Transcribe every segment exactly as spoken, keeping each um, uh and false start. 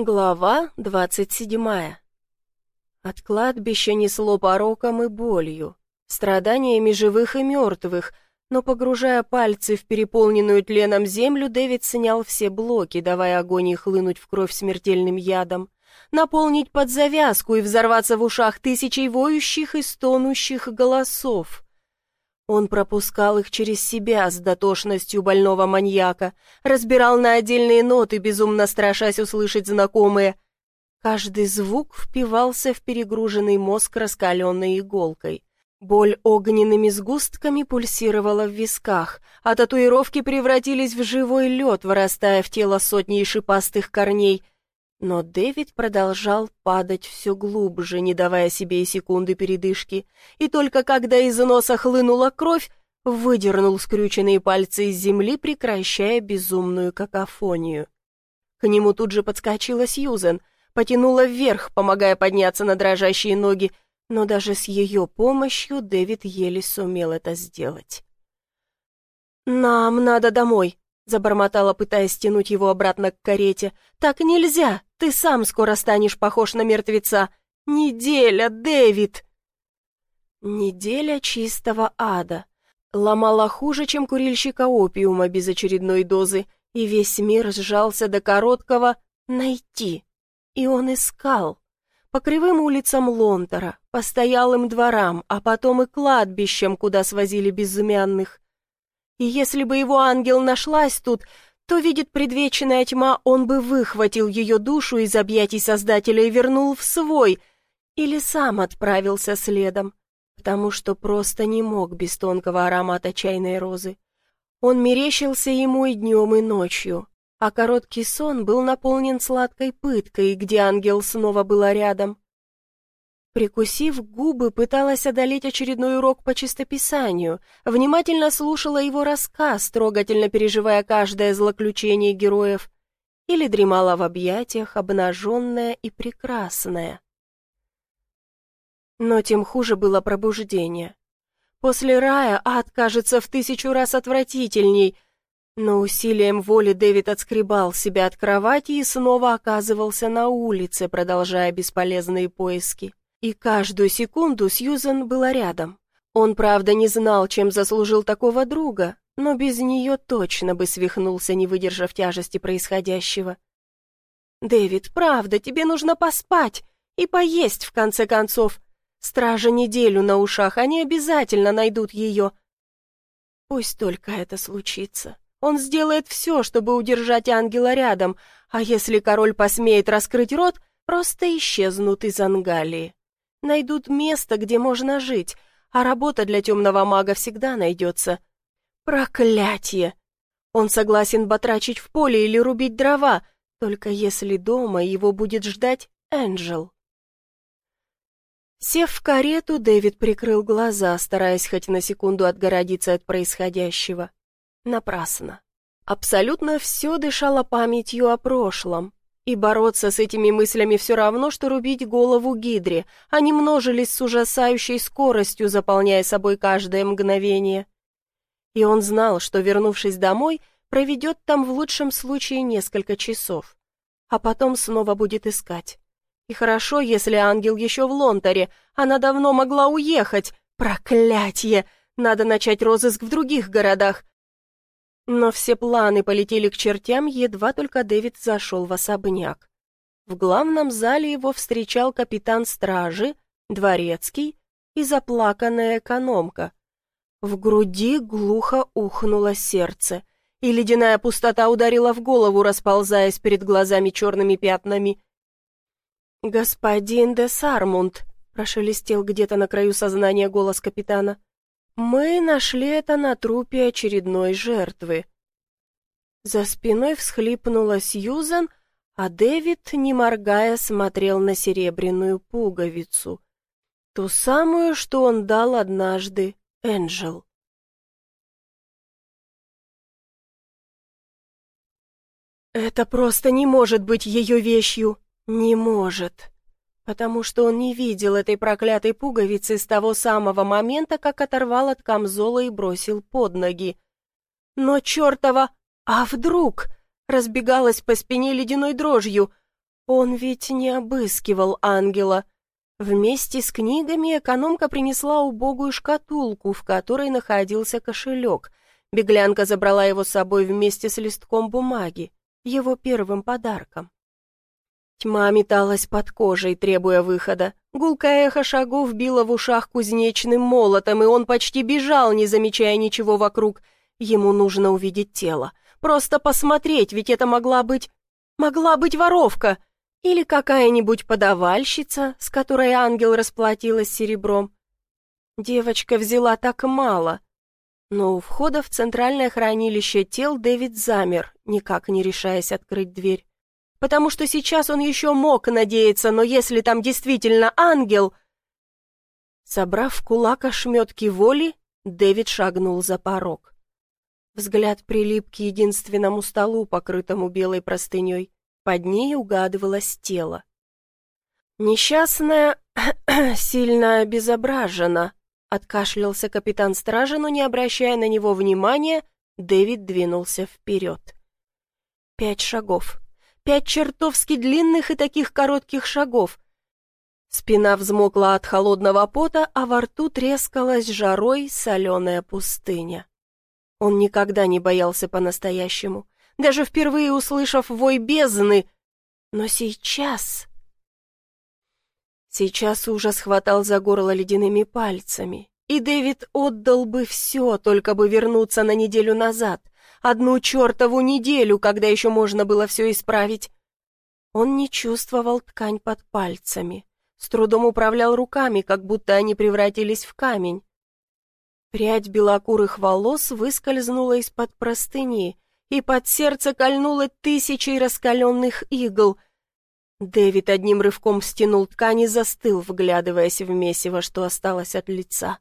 Глава двадцать седьмая. От кладбища несло пороком и болью, страданиями живых и мертвых, но, погружая пальцы в переполненную тленом землю, Дэвид снял все блоки, давая агонии хлынуть в кровь смертельным ядом, наполнить под завязку и взорваться в ушах тысячей воющих и стонущих голосов. Он пропускал их через себя с дотошностью больного маньяка, разбирал на отдельные ноты, безумно страшась услышать знакомые. Каждый звук впивался в перегруженный мозг раскаленной иголкой. Боль огненными сгустками пульсировала в висках, а татуировки превратились в живой лед, вырастая в тело сотней шипастых корней. Но Дэвид продолжал падать все глубже, не давая себе и секунды передышки, и только когда из носа хлынула кровь, выдернул скрюченные пальцы из земли, прекращая безумную какофонию. К нему тут же подскочила Сьюзен, потянула вверх, помогая подняться на дрожащие ноги, но даже с ее помощью Дэвид еле сумел это сделать. «Нам надо домой», — забормотала, пытаясь стянуть его обратно к карете. «Так нельзя! Ты сам скоро станешь похож на мертвеца! Неделя, Дэвид!» Неделя чистого ада. Ломала хуже, чем курильщика опиума без очередной дозы, и весь мир сжался до короткого «найти». И он искал. По кривым улицам Лонтера, постоялым дворам, а потом и кладбищам, куда свозили безымянных. И если бы его ангел нашлась тут, то, видит предвечная тьма, он бы выхватил ее душу из объятий Создателя и вернул в свой, или сам отправился следом, потому что просто не мог без тонкого аромата чайной розы. Он мерещился ему и днем, и ночью, а короткий сон был наполнен сладкой пыткой, где ангел снова была рядом. Прикусив губы, пыталась одолеть очередной урок по чистописанию, внимательно слушала его рассказ, трогательно переживая каждое злоключение героев, или дремала в объятиях, обнаженная и прекрасная. Но тем хуже было пробуждение. После рая ад кажется в тысячу раз отвратительней, но усилием воли Дэвид отскребал себя от кровати и снова оказывался на улице, продолжая бесполезные поиски. И каждую секунду Сьюзен была рядом. Он, правда, не знал, чем заслужил такого друга, но без нее точно бы свихнулся, не выдержав тяжести происходящего. «Дэвид, правда, тебе нужно поспать и поесть, в конце концов. Стража неделю на ушах, они обязательно найдут ее». Пусть только это случится. Он сделает все, чтобы удержать ангела рядом, а если король посмеет раскрыть рот, просто исчезнут из Ангалии. Найдут место, где можно жить, а работа для темного мага всегда найдется. Проклятье! Он согласен батрачить в поле или рубить дрова, только если дома его будет ждать Энджел. Сев в карету, Дэвид прикрыл глаза, стараясь хоть на секунду отгородиться от происходящего. Напрасно. Абсолютно все дышало памятью о прошлом. И бороться с этими мыслями все равно, что рубить голову гидре. Они множились с ужасающей скоростью, заполняя собой каждое мгновение. И он знал, что, вернувшись домой, проведет там в лучшем случае несколько часов. А потом снова будет искать. И хорошо, если ангел еще в Лонтере. Она давно могла уехать. Проклятье! Надо начать розыск в других городах. Но все планы полетели к чертям, едва только Дэвид зашел в особняк. В главном зале его встречал капитан стражи, дворецкий и заплаканная экономка. В груди глухо ухнуло сердце, и ледяная пустота ударила в голову, расползаясь перед глазами черными пятнами. «Господин де Сармунд», — прошелестел где-то на краю сознания голос капитана, — «мы нашли это на трупе очередной жертвы». За спиной всхлипнула Сьюзен, а Дэвид, не моргая, смотрел на серебряную пуговицу. Ту самую, что он дал однажды Энджел. Это просто не может быть ее вещью. Не может. Потому что он не видел этой проклятой пуговицы с того самого момента, как оторвал от камзола и бросил под ноги. Но чертова... А вдруг? Разбегалась по спине ледяной дрожью. Он ведь не обыскивал ангела. Вместе с книгами экономка принесла убогую шкатулку, в которой находился кошелек. Беглянка забрала его с собой вместе с листком бумаги, его первым подарком. Тьма металась под кожей, требуя выхода. Гулкое эхо шагов било в ушах кузнечным молотом, и он почти бежал, не замечая ничего вокруг. Ему нужно увидеть тело. Просто посмотреть, ведь это могла быть... Могла быть воровка. Или какая-нибудь подавальщица, с которой ангел расплатилась серебром. Девочка взяла так мало. Но у входа в центральное хранилище тел Дэвид замер, никак не решаясь открыть дверь. Потому что сейчас он еще мог надеяться, но если там действительно ангел... Собрав в кулак ошметки воли, Дэвид шагнул за порог. Взгляд прилип к единственному столу, покрытому белой простыней. Под ней угадывалось тело. Несчастная сильно обезображена. Откашлялся капитан стражи, но, не обращая на него внимания, Дэвид двинулся вперед. Пять шагов. Пять чертовски длинных и таких коротких шагов. Спина взмокла от холодного пота, а во рту трескалась жарой соленая пустыня. Он никогда не боялся по-настоящему, даже впервые услышав вой бездны. Но сейчас... Сейчас ужас хватал за горло ледяными пальцами, и Дэвид отдал бы все, только бы вернуться на неделю назад, одну чертову неделю, когда еще можно было все исправить. Он не чувствовал ткань под пальцами, с трудом управлял руками, как будто они превратились в камень. Прядь белокурых волос выскользнула из-под простыни, и под сердце кольнуло тысячей раскаленных игл. Дэвид одним рывком стянул ткань и застыл, вглядываясь в месиво, что осталось от лица.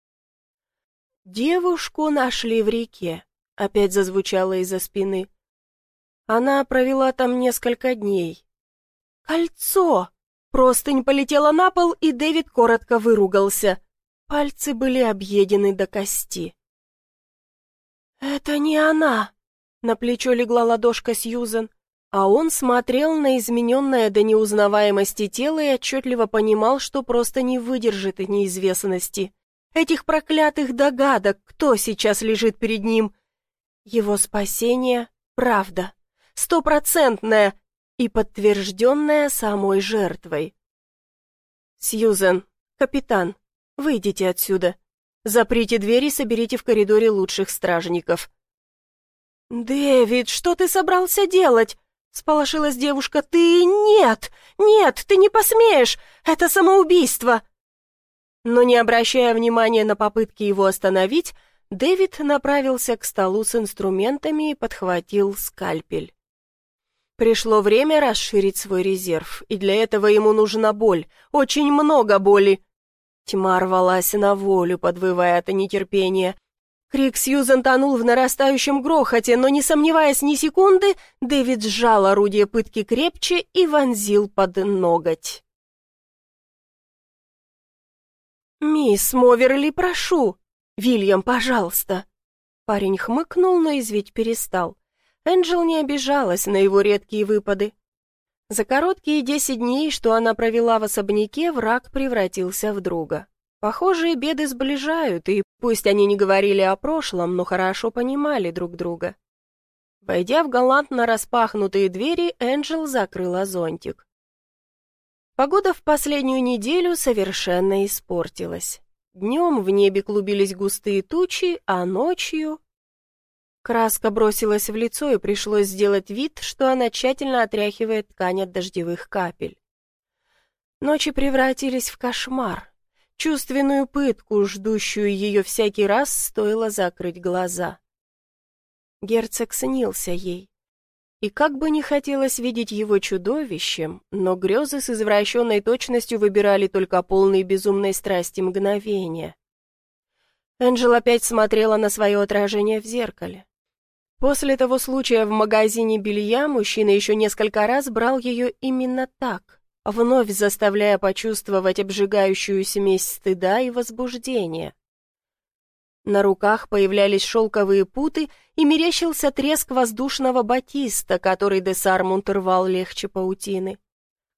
«Девушку нашли в реке», — опять зазвучало из-за спины. Она провела там несколько дней. «Кольцо!» Простынь полетела на пол, и Дэвид коротко выругался. Пальцы были объедены до кости. «Это не она!» — на плечо легла ладошка Сьюзен. А он смотрел на измененное до неузнаваемости тело и отчетливо понимал, что просто не выдержит неизвестности. Этих проклятых догадок, кто сейчас лежит перед ним. Его спасение — правда, стопроцентная и подтвержденная самой жертвой. «Сьюзен, капитан, выйдите отсюда. Заприте дверь и соберите в коридоре лучших стражников». «Дэвид, что ты собрался делать?» Сполошилась девушка. «Ты... Нет! Нет, ты не посмеешь! Это самоубийство!» Но, не обращая внимания на попытки его остановить, Дэвид направился к столу с инструментами и подхватил скальпель. Пришло время расширить свой резерв, и для этого ему нужна боль, очень много боли. Тьма рвалась на волю, подвывая от нетерпения. Крик Сьюзен тонул в нарастающем грохоте, но, не сомневаясь ни секунды, Дэвид сжал орудие пытки крепче и вонзил под ноготь. «Мисс Моверли, прошу! Вильям, пожалуйста!» Парень хмыкнул, но извить перестал. Энджел не обижалась на его редкие выпады. За короткие десять дней, что она провела в особняке, враг превратился в друга. Похожие беды сближают, и пусть они не говорили о прошлом, но хорошо понимали друг друга. Войдя в галантно распахнутые двери, Энджел закрыла зонтик. Погода в последнюю неделю совершенно испортилась. Днем в небе клубились густые тучи, а ночью... Краска бросилась в лицо, и пришлось сделать вид, что она тщательно отряхивает ткань от дождевых капель. Ночи превратились в кошмар. Чувственную пытку, ждущую ее всякий раз, стоило закрыть глаза. Герцог снился ей. И как бы не хотелось видеть его чудовищем, но грезы с извращенной точностью выбирали только полные безумной страсти мгновения. Энджел опять смотрела на свое отражение в зеркале. После того случая в магазине белья мужчина еще несколько раз брал ее именно так, вновь заставляя почувствовать обжигающую смесь стыда и возбуждения. На руках появлялись шелковые путы, и мерещился треск воздушного батиста, который де Сармонт рвал легче паутины.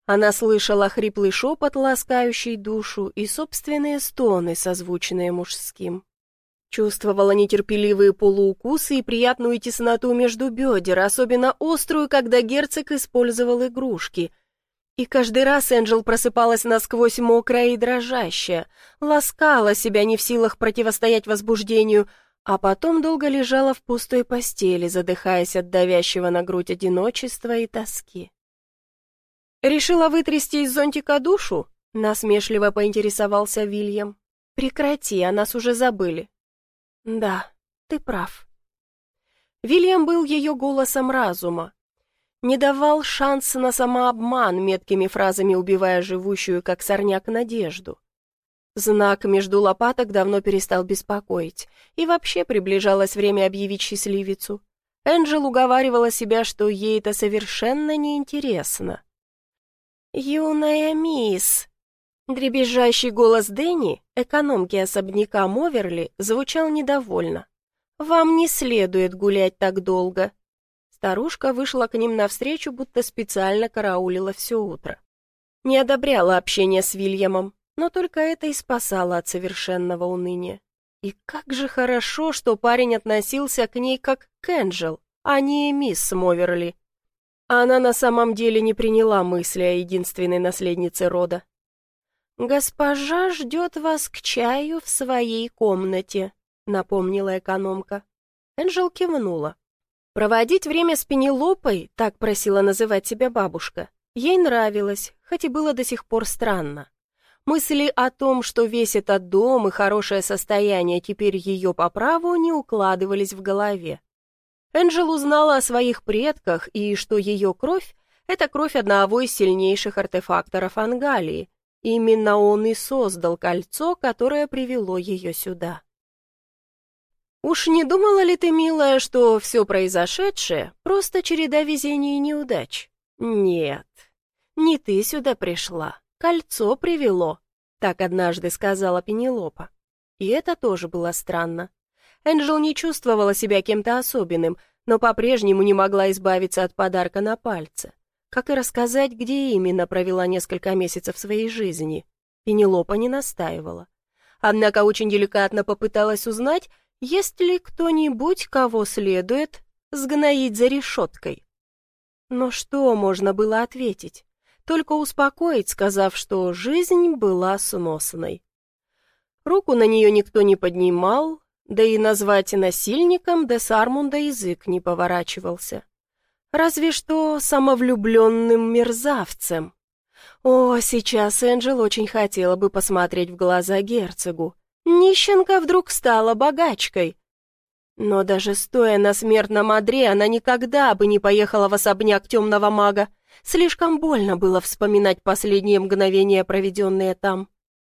Она слышала хриплый шепот, ласкающий душу, и собственные стоны, созвучные мужским. Чувствовала нетерпеливые полуукусы и приятную тесноту между бедер, особенно острую, когда герцог использовал игрушки. И каждый раз Энджел просыпалась насквозь мокрая и дрожащая, ласкала себя не в силах противостоять возбуждению, а потом долго лежала в пустой постели, задыхаясь от давящего на грудь одиночества и тоски. «Решила вытрясти из зонтика душу?» — насмешливо поинтересовался Вильям. «Прекрати, о нас уже забыли». «Да, ты прав». Вильям был ее голосом разума. Не давал шанс на самообман, меткими фразами убивая живущую, как сорняк, надежду. Знак между лопаток давно перестал беспокоить, и вообще приближалось время объявить счастливицу. Энджел уговаривала себя, что ей это совершенно неинтересно. «Юная мисс!» Дребезжащий голос Дэнни, экономки особняка Моверли, звучал недовольно. «Вам не следует гулять так долго». Старушка вышла к ним навстречу, будто специально караулила все утро. Не одобряла общение с Вильямом, но только это и спасало от совершенного уныния. И как же хорошо, что парень относился к ней как к Энджел, а не мисс Моверли. Она на самом деле не приняла мысли о единственной наследнице рода. «Госпожа ждет вас к чаю в своей комнате», — напомнила экономка. Энджел кивнула. Проводить время с Пенелопой, так просила называть себя бабушка, ей нравилось, хоть и было до сих пор странно. Мысли о том, что весь этот дом и хорошее состояние теперь ее по праву, не укладывались в голове. Энджел узнала о своих предках и что ее кровь — это кровь одного из сильнейших артефакторов Ангалии. Именно он и создал кольцо, которое привело ее сюда. «Уж не думала ли ты, милая, что все произошедшее — просто череда везений и неудач? Нет, не ты сюда пришла, кольцо привело», — так однажды сказала Пенелопа. И это тоже было странно. Энджел не чувствовала себя кем-то особенным, но по-прежнему не могла избавиться от подарка на пальце. Как и рассказать, где именно провела несколько месяцев своей жизни. Пенелопа не настаивала. Однако очень деликатно попыталась узнать, есть ли кто-нибудь, кого следует сгноить за решеткой. Но что можно было ответить? Только успокоить, сказав, что жизнь была сносной. Руку на нее никто не поднимал, да и назвать насильником де Сармунда язык не поворачивался. Разве что самовлюбленным мерзавцем. О, сейчас Энджел очень хотела бы посмотреть в глаза герцогу. Нищенка вдруг стала богачкой. Но даже стоя на смертном одре, она никогда бы не поехала в особняк темного мага. Слишком больно было вспоминать последние мгновения, проведенные там.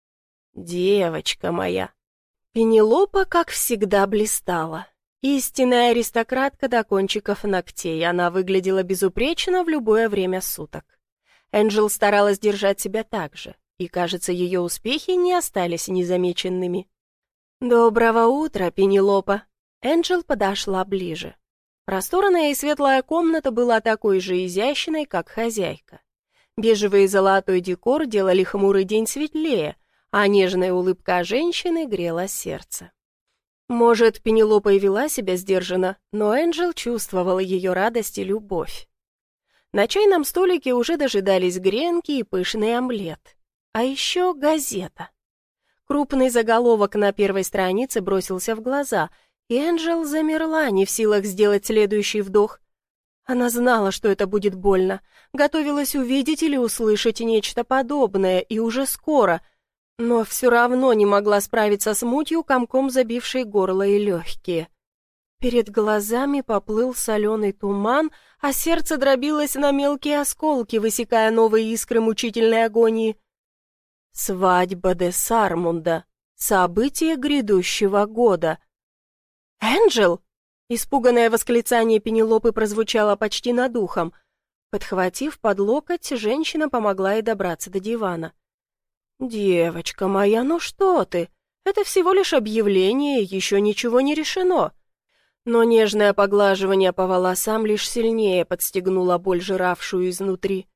«Девочка моя!» Пенелопа, как всегда, блистала. Истинная аристократка до кончиков ногтей, она выглядела безупречно в любое время суток. Энджел старалась держать себя так же, и, кажется, ее успехи не остались незамеченными. «Доброго утра, Пенелопа!» Энджел подошла ближе. Просторная и светлая комната была такой же изящной, как хозяйка. Бежевый и золотой декор делали хмурый день светлее, а нежная улыбка женщины грела сердце. Может, Пенелопа и вела себя сдержанно, но Энджел чувствовала ее радость и любовь. На чайном столике уже дожидались гренки и пышный омлет. А еще газета. Крупный заголовок на первой странице бросился в глаза, и Энджел замерла, не в силах сделать следующий вдох. Она знала, что это будет больно, готовилась увидеть или услышать нечто подобное, и уже скоро, но все равно не могла справиться с мутью, комком забившей горло и легкие. Перед глазами поплыл соленый туман, а сердце дробилось на мелкие осколки, высекая новые искры мучительной агонии. Свадьба де Сармунда. Событие грядущего года. «Энджел!» Испуганное восклицание Пенелопы прозвучало почти над ухом. Подхватив под локоть, женщина помогла ей добраться до дивана. «Девочка моя, ну что ты? Это всего лишь объявление, еще ничего не решено». Но нежное поглаживание по волосам лишь сильнее подстегнуло боль, жиравшую изнутри.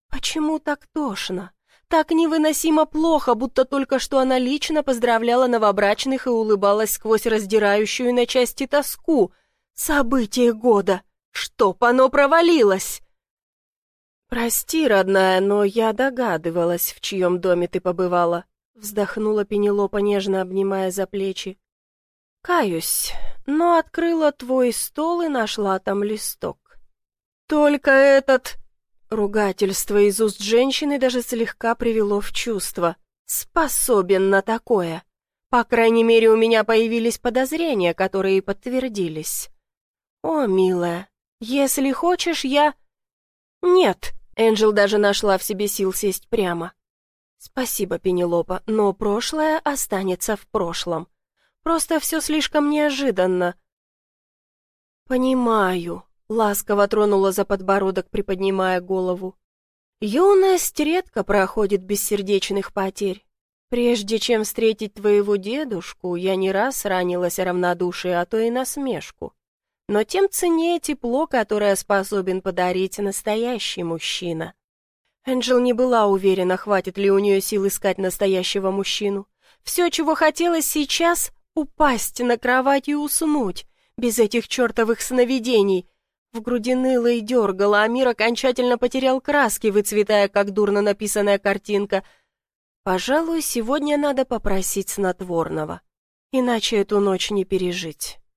Почему так тошно? Так невыносимо плохо, будто только что она лично поздравляла новобрачных и улыбалась сквозь раздирающую на части тоску. Событие года! Чтоб оно провалилось! «Прости, родная, но я догадывалась, в чьем доме ты побывала», вздохнула Пенелопа, нежно обнимая за плечи. «Каюсь, но открыла твой стол и нашла там листок. Только этот...» Ругательство из уст женщины даже слегка привело в чувство. «Способен на такое. По крайней мере, у меня появились подозрения, которые и подтвердились. О, милая, если хочешь, я...» «Нет», — Энджел даже нашла в себе сил сесть прямо. «Спасибо, Пенелопа, но прошлое останется в прошлом. Просто все слишком неожиданно». «Понимаю», — ласково тронула за подбородок, приподнимая голову. «Юность редко проходит без сердечных потерь. Прежде чем встретить твоего дедушку, я не раз ранилась о равнодушие, а то и насмешку. Но тем ценнее тепло, которое способен подарить настоящий мужчина». Энджел не была уверена, хватит ли у нее сил искать настоящего мужчину. Все, чего хотелось сейчас — упасть на кровать и уснуть, без этих чертовых сновидений. В груди ныло и дергало, а мир окончательно потерял краски, выцветая, как дурно написанная картинка. Пожалуй, сегодня надо попросить снотворного, иначе эту ночь не пережить.